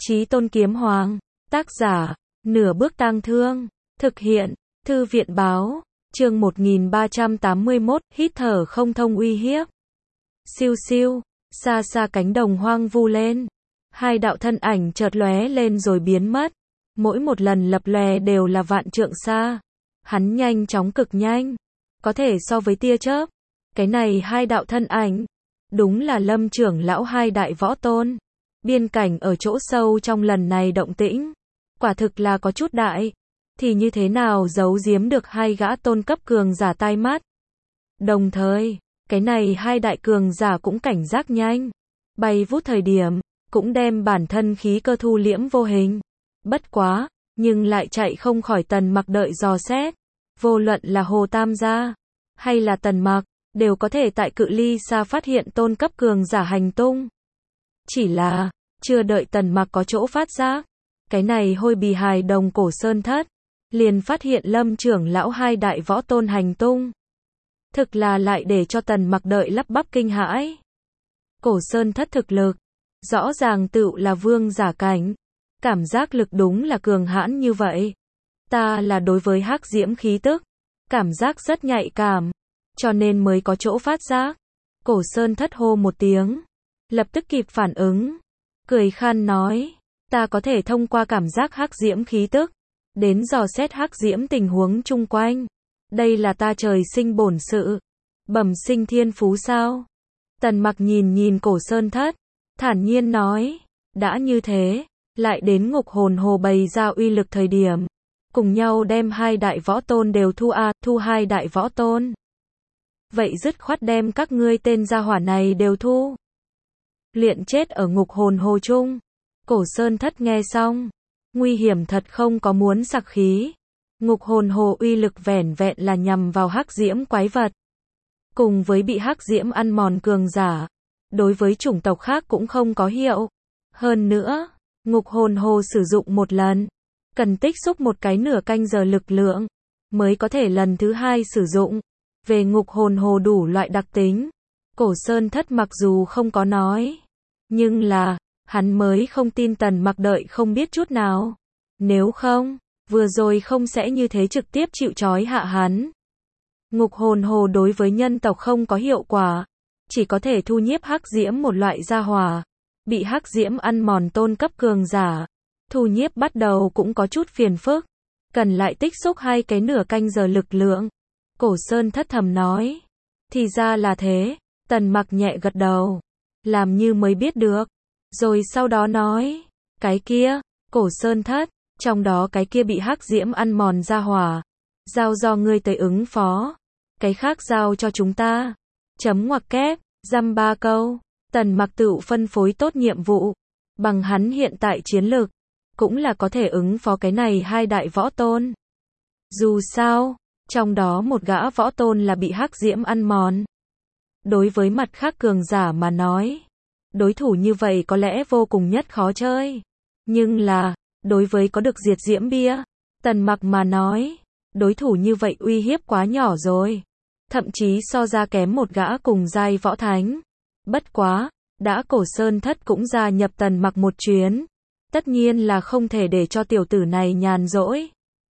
Chí Tôn Kiếm Hoàng. Tác giả, Nửa Bước Tang Thương. Thực hiện, Thư viện báo. Chương 1381, hít thở không thông uy hiếp. Siêu siêu, xa xa cánh đồng hoang vu lên. Hai đạo thân ảnh chợt lóe lên rồi biến mất. Mỗi một lần lập lòe đều là vạn trượng xa. Hắn nhanh chóng cực nhanh. Có thể so với tia chớp. Cái này hai đạo thân ảnh. Đúng là Lâm trưởng lão hai đại võ tôn. Biên cảnh ở chỗ sâu trong lần này động tĩnh. Quả thực là có chút đại. Thì như thế nào giấu giếm được hai gã tôn cấp cường giả tai mắt. Đồng thời, cái này hai đại cường giả cũng cảnh giác nhanh. Bay vút thời điểm, cũng đem bản thân khí cơ thu liễm vô hình. Bất quá, nhưng lại chạy không khỏi Tần Mặc đợi dò xét. Vô luận là Hồ Tam gia, hay là Tần Mặc, đều có thể tại cự ly xa phát hiện tôn cấp cường giả hành tung. Chỉ là, chưa đợi Tần Mặc có chỗ phát giác, cái này hôi bì hài đồng Cổ Sơn Thất, liền phát hiện Lâm trưởng lão hai đại võ tôn hành tung. Thực là lại để cho Tần Mặc đợi lắp bắp kinh hãi. Cổ Sơn Thất thực lực, rõ ràng tựu là vương giả cảnh. Cảm giác lực đúng là cường hãn như vậy. Ta là đối với hắc diễm khí tức, cảm giác rất nhạy cảm, cho nên mới có chỗ phát giác. Cổ Sơn Thất hô một tiếng, lập tức kịp phản ứng, cười khan nói, ta có thể thông qua cảm giác hắc diễm khí tức, đến dò xét hắc diễm tình huống chung quanh. Đây là ta trời sinh bổn sự, bẩm sinh thiên phú sao? Tần Mặc nhìn nhìn Cổ Sơn Thất, thản nhiên nói, đã như thế, lại đến Ngục Hồn Hồ bày ra uy lực thời điểm, cùng nhau đem hai đại võ tôn đều thu hai đại võ tôn. Vậy dứt khoát đem các ngươi tên gia hỏa này đều thu. Luyện chết ở Ngục Hồn Hồ chung. Cổ Sơn Thất nghe xong, nguy hiểm thật không có muốn sặc khí. Ngục Hồn Hồ uy lực vẻn vẹn là nhằm vào hắc diễm quái vật. Cùng với bị hắc diễm ăn mòn cường giả, đối với chủng tộc khác cũng không có hiệu. Hơn nữa, Ngục Hồn Hồ sử dụng một lần, cần tích xúc một cái nửa canh giờ lực lượng, mới có thể lần thứ hai sử dụng. Về Ngục Hồn Hồ đủ loại đặc tính, Cổ Sơn Thất mặc dù không có nói, nhưng là, hắn mới không tin Tần Mặc đợi không biết chút nào. Nếu không, vừa rồi không sẽ như thế trực tiếp chịu trói hạ hắn. Ngục Hồn Hồ đối với nhân tộc không có hiệu quả, chỉ có thể thu nhiếp hắc diễm một loại gia hỏa. Bị hắc diễm ăn mòn tôn cấp cường giả, thu nhiếp bắt đầu cũng có chút phiền phức, cần lại tích xúc hai cái nửa canh giờ lực lượng. Cổ Sơn Thất thầm nói, thì ra là thế. Tần Mặc nhẹ gật đầu, làm như mới biết được, rồi sau đó nói, cái kia, Cổ Sơn Thất, trong đó cái kia bị hắc diễm ăn mòn gia hỏa, giao do ngươi tới ứng phó, cái khác giao cho chúng ta. Chấm ngoặc kép, dăm ba câu. Tần Mặc tự phân phối tốt nhiệm vụ, bằng hắn hiện tại chiến lực, cũng là có thể ứng phó cái này hai đại võ tôn. Dù sao, trong đó một gã võ tôn là bị hắc diễm ăn mòn. Đối với mặt khác cường giả mà nói, đối thủ như vậy có lẽ vô cùng nhất khó chơi. Nhưng là, đối với có được diệt diễm bia, Tần Mặc mà nói, đối thủ như vậy uy hiếp quá nhỏ rồi. Thậm chí so ra kém một gã cùng giai võ thánh. Bất quá, đã Cổ Sơn Thất cũng gia nhập Tần Mặc một chuyến, tất nhiên là không thể để cho tiểu tử này nhàn rỗi.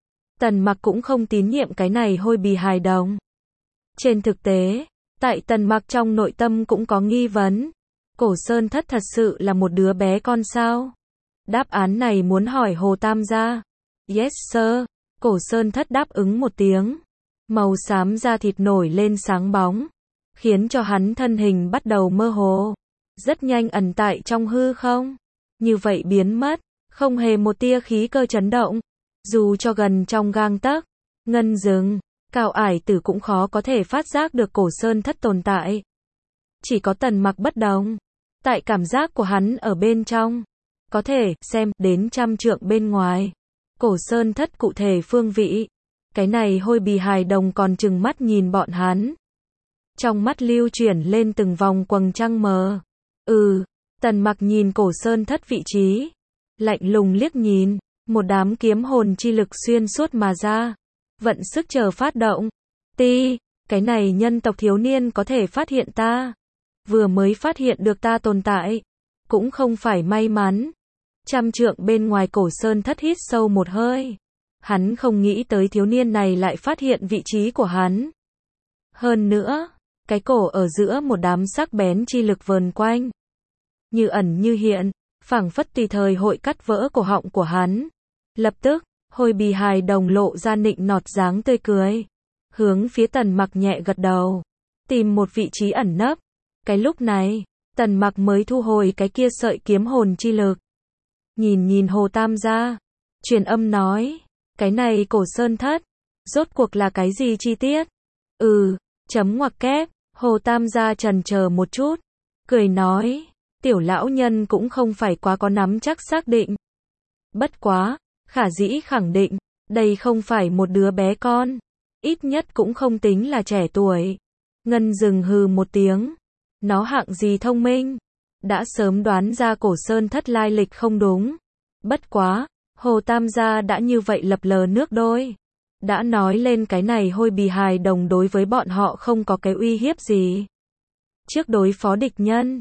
Tần Mặc cũng không tín nhiệm cái này hôi bì hài đồng. Trên thực tế, tại Tần Mặc trong nội tâm cũng có nghi vấn. Cổ Sơn Thất thật sự là một đứa bé con sao? Đáp án này muốn hỏi Hồ Tam gia. Yes sir. Cổ Sơn Thất đáp ứng một tiếng. Màu xám da thịt nổi lên sáng bóng, khiến cho hắn thân hình bắt đầu mơ hồ, rất nhanh ẩn tại trong hư không. Như vậy biến mất, không hề một tia khí cơ chấn động. Dù cho gần trong gang tấc, ngân rừng, cao ải tử cũng khó có thể phát giác được Cổ Sơn Thất tồn tại. Chỉ có Tần Mặc bất đồng. Tại cảm giác của hắn ở bên trong, có thể xem đến trăm trượng bên ngoài. Cổ Sơn Thất cụ thể phương vị. Cái này hôi bì hài đồng còn trừng mắt nhìn bọn hắn. Trong mắt lưu chuyển lên từng vòng quầng trăng mờ. Tần Mặc nhìn Cổ Sơn Thất vị trí, lạnh lùng liếc nhìn, một đám kiếm hồn chi lực xuyên suốt mà ra, vận sức chờ phát động. Cái này nhân tộc thiếu niên có thể phát hiện ta, vừa mới phát hiện được ta tồn tại, cũng không phải may mắn. Trăm trượng bên ngoài Cổ Sơn Thất hít sâu một hơi. Hắn không nghĩ tới thiếu niên này lại phát hiện vị trí của hắn. Hơn nữa, cái cổ ở giữa một đám sắc bén chi lực vờn quanh. Như ẩn như hiện, phảng phất tùy thời hội cắt vỡ cổ họng của hắn. Lập tức, Hồi Bì hài đồng lộ ra nịnh nọt dáng tươi cười. Hướng phía Tần Mặc nhẹ gật đầu. Tìm một vị trí ẩn nấp. Cái lúc này, Tần Mặc mới thu hồi cái kia sợi kiếm hồn chi lực. Nhìn Hồ Tam gia. Truyền âm nói. Cái này Cổ Sơn Thất. Rốt cuộc là cái gì chi tiết? Chấm ngoặc kép. Hồ Tam gia chần chờ một chút. Cười nói. Tiểu lão nhân cũng không phải quá có nắm chắc xác định. Bất quá, khả dĩ khẳng định. Đây không phải một đứa bé con. Ít nhất cũng không tính là trẻ tuổi. Ngân Dừng hừ một tiếng. Nó hạng gì thông minh. Đã sớm đoán ra Cổ Sơn Thất lai lịch không đúng. Bất quá, Hồ Tam gia đã như vậy lập lờ nước đôi. Đã nói lên cái này Hồi Bì hài đồng đối với bọn họ không có cái uy hiếp gì. Trước đối phó địch nhân.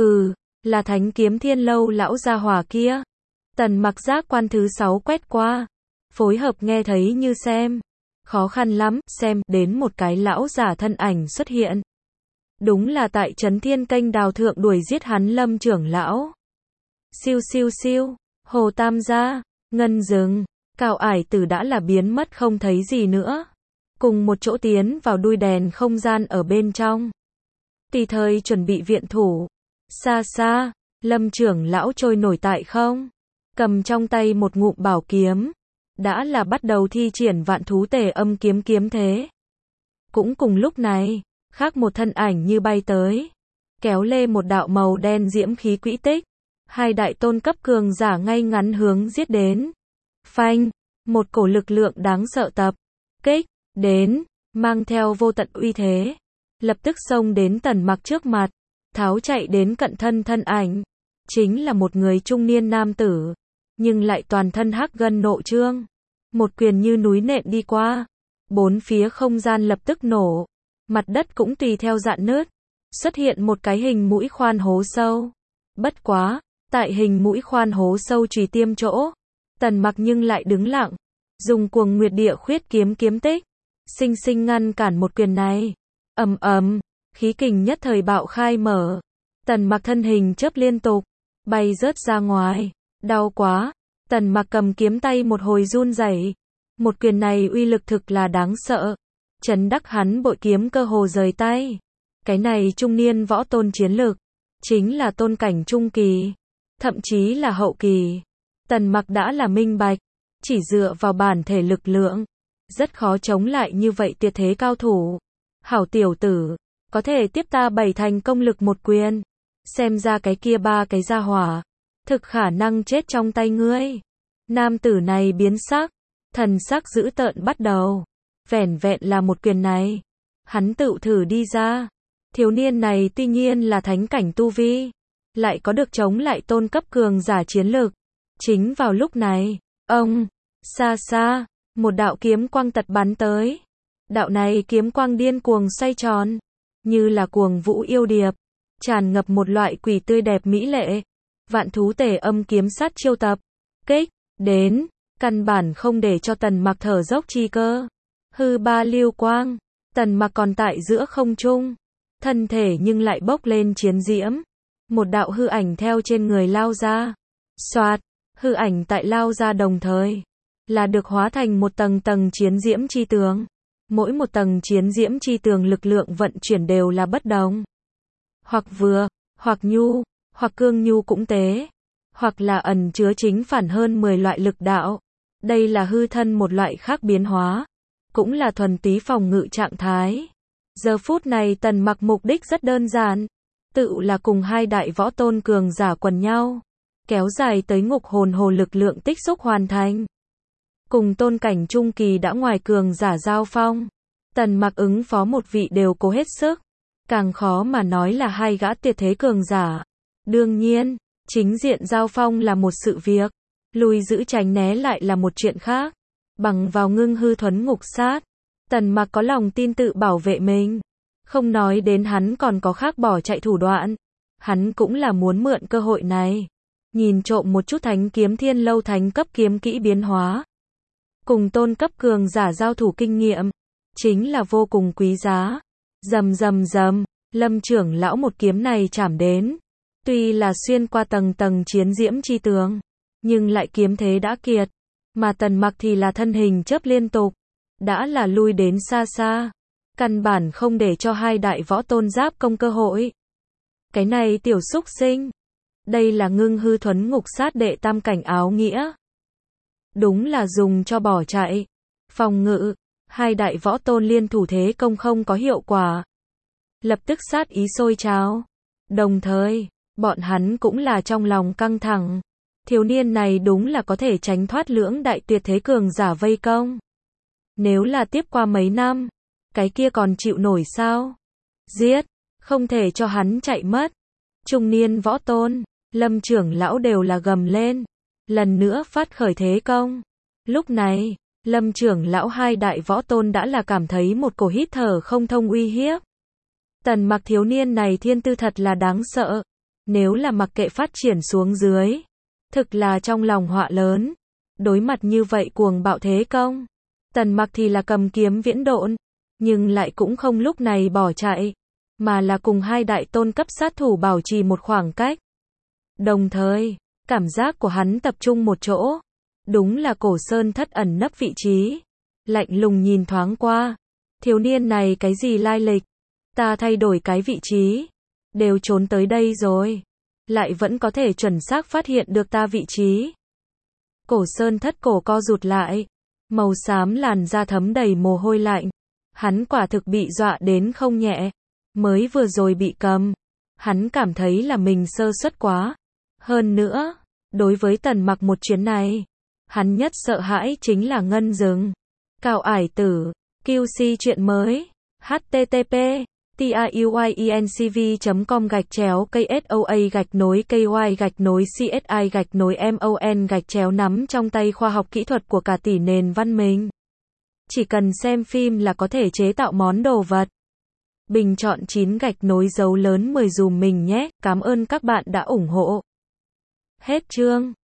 Là Thánh Kiếm Thiên Lâu lão gia hỏa kia. Tần Mặc giác quan thứ 6 quét qua. Phối hợp nghe thấy như xem. Khó khăn lắm, xem đến một cái lão giả thân ảnh xuất hiện. Đúng là tại Trấn Thiên Kênh đào thượng đuổi giết hắn Lâm trưởng lão. Siêu siêu siêu, Hồ Tam gia, Ngân Dừng, Cao Ải Tử đã là biến mất không thấy gì nữa. Cùng một chỗ tiến vào đuôi đèn không gian ở bên trong. Tùy thời chuẩn bị viện thủ. Xa xa, Lâm trưởng lão trôi nổi tại không. Cầm trong tay một ngụm bảo kiếm. Đã là bắt đầu thi triển Vạn Thú Tề Âm kiếm kiếm thế. Cũng cùng lúc này, khác một thân ảnh như bay tới. Kéo lê một đạo màu đen diễm khí quỹ tích. Hai đại tôn cấp cường giả ngay ngắn hướng giết đến. Phanh, một cổ lực lượng đáng sợ tập. Kích, đến, mang theo vô tận uy thế. Lập tức xông đến Tần Mặc trước mặt. Tháo chạy đến cận thân thân ảnh. Chính là một người trung niên nam tử. Nhưng lại toàn thân hắc gân nộ trương. Một quyền như núi nện đi qua. Bốn phía không gian lập tức nổ. Mặt đất cũng tùy theo rạn nứt. Xuất hiện một cái hình mũi khoan hố sâu. Bất quá, tại hình mũi khoan hố sâu chùy tiêm chỗ. Tần Mặc nhưng lại đứng lặng. Dùng Cuồng Nguyệt Địa Khuyết kiếm kiếm tích. Sinh sinh ngăn cản một quyền này. Ầm ầm, khí kình nhất thời bạo khai mở. Tần Mặc thân hình chớp liên tục. Bay rớt ra ngoài. Đau quá. Tần Mặc cầm kiếm tay một hồi run rẩy. Một quyền này uy lực thực là đáng sợ. Chấn đắc hắn bội kiếm cơ hồ rời tay. Cái này trung niên võ tôn chiến lực. Chính là tôn cảnh trung kỳ. Thậm chí là hậu kỳ. Tần Mặc đã là minh bạch. Chỉ dựa vào bản thể lực lượng. Rất khó chống lại như vậy tuyệt thế cao thủ. Hảo tiểu tử. Có thể tiếp ta 7 thành công lực một quyền. Xem ra cái kia 3 cái gia hỏa. Thực khả năng chết trong tay ngươi. Nam tử này biến sắc. Thần sắc dữ tợn bắt đầu. Vẻn vẹn là một quyền này. Hắn tự thử đi ra. Thiếu niên này tuy nhiên là thánh cảnh tu vi. Lại có được chống lại tôn cấp cường giả chiến lực. Chính vào lúc này. Xa xa. Một đạo kiếm quang tật bắn tới. Đạo này kiếm quang điên cuồng xoay tròn. Như là cuồng vũ yêu điệp. Tràn ngập một loại quỷ tươi đẹp mỹ lệ. Vạn Thú Tề Âm kiếm sát chiêu tập. Kích. Đến. Căn bản không để cho Tần Mặc thở dốc chi cơ. Hư ba lưu quang. Tần Mặc còn tại giữa không trung. Thân thể nhưng lại bốc lên chiến diễm. Một đạo hư ảnh theo trên người lao ra. Xoạt. Hư ảnh tại lao ra đồng thời. Là được hóa thành một tầng tầng chiến diễm chi tường. Mỗi một tầng chiến diễm chi tường lực lượng vận chuyển đều là bất đồng. Hoặc vừa, hoặc nhu, hoặc cương nhu cũng tế. Hoặc là ẩn chứa chính phản hơn 10 loại lực đạo. Đây là hư thân một loại khác biến hóa. Cũng là thuần túy phòng ngự trạng thái. Giờ phút này Tần Mặc mục đích rất đơn giản. Tự là cùng hai đại võ tôn cường giả quần nhau. Kéo dài tới ngục hồn hồ lực lượng tích xúc hoàn thành. Cùng tôn cảnh trung kỳ đã ngoài cường giả giao phong. Tần Mặc ứng phó một vị đều cố hết sức. Càng khó mà nói là hai gã tuyệt thế cường giả. Đương nhiên, chính diện giao phong là một sự việc. Lùi giữ tránh né lại là một chuyện khác. Bằng vào ngưng hư thuấn ngục sát. Tần Mặc có lòng tin tự bảo vệ mình. Không nói đến hắn còn có khác bỏ chạy thủ đoạn. Hắn cũng là muốn mượn cơ hội này. nhìn trộm một chút thánh kiếm thiên lâu thánh cấp kiếm kỹ biến hóa. Cùng tôn cấp cường giả giao thủ kinh nghiệm, chính là vô cùng quý giá. Rầm rầm rầm, Lâm trưởng lão một kiếm này chảm đến. Tuy là xuyên qua tầng tầng chiến diễm chi tường, nhưng lại kiếm thế đã kiệt. Mà Tần Mặc thì là thân hình chớp liên tục, đã là lui đến xa xa. Căn bản không để cho hai đại võ tôn giáp công cơ hội. Cái này tiểu xúc sinh. Đây là Ngưng Hư Thuấn Ngục Sát đệ tam cảnh áo nghĩa. Đúng là dùng cho bỏ chạy. Phòng ngự, hai đại võ tôn liên thủ thế công không có hiệu quả. Lập tức sát ý sôi trào. Đồng thời, bọn hắn cũng là trong lòng căng thẳng. Thiếu niên này đúng là có thể tránh thoát lưỡng đại tuyệt thế cường giả vây công. Nếu là tiếp qua mấy năm, cái kia còn chịu nổi sao? Giết, không thể cho hắn chạy mất. Trung niên võ tôn, Lâm trưởng lão đều là gầm lên, lần nữa phát khởi thế công. Lúc này, Lâm trưởng lão hai đại võ tôn đã là cảm thấy một cổ hít thở không thông uy hiếp. Tần Mặc thiếu niên này thiên tư thật là đáng sợ. Nếu là mặc kệ phát triển xuống dưới, thực là trong lòng họa lớn. Đối mặt như vậy cuồng bạo thế công, Tần Mặc thì là cầm kiếm viễn độn, nhưng lại cũng không lúc này bỏ chạy, mà là cùng hai đại tôn cấp sát thủ bảo trì một khoảng cách. Đồng thời, cảm giác của hắn tập trung một chỗ, đúng là Cổ Sơn Thất ẩn nấp vị trí. Lạnh lùng nhìn thoáng qua, thiếu niên này cái gì lai lịch, ta thay đổi cái vị trí, đều trốn tới đây rồi, lại vẫn có thể chuẩn xác phát hiện được ta vị trí. Cổ Sơn Thất cổ co rụt lại, màu xám làn da thấm đầy mồ hôi lạnh. Hắn quả thực bị dọa đến không nhẹ. Mới vừa rồi bị cầm, hắn cảm thấy là mình sơ suất quá. Hơn nữa, đối với Tần Mặc một chuyến này, hắn nhất sợ hãi chính là ngân rừng. Cào ải tử, QC chuyện mới, http://tiuyencv.com/KSOA-KY-CSI-MON nắm trong tay khoa học kỹ thuật của cả tỷ nền văn minh. Chỉ cần xem phim là có thể chế tạo món đồ vật. Bình chọn 9 _ dấu lớn 10 dùm mình nhé. Cảm ơn các bạn đã ủng hộ. Hết chương.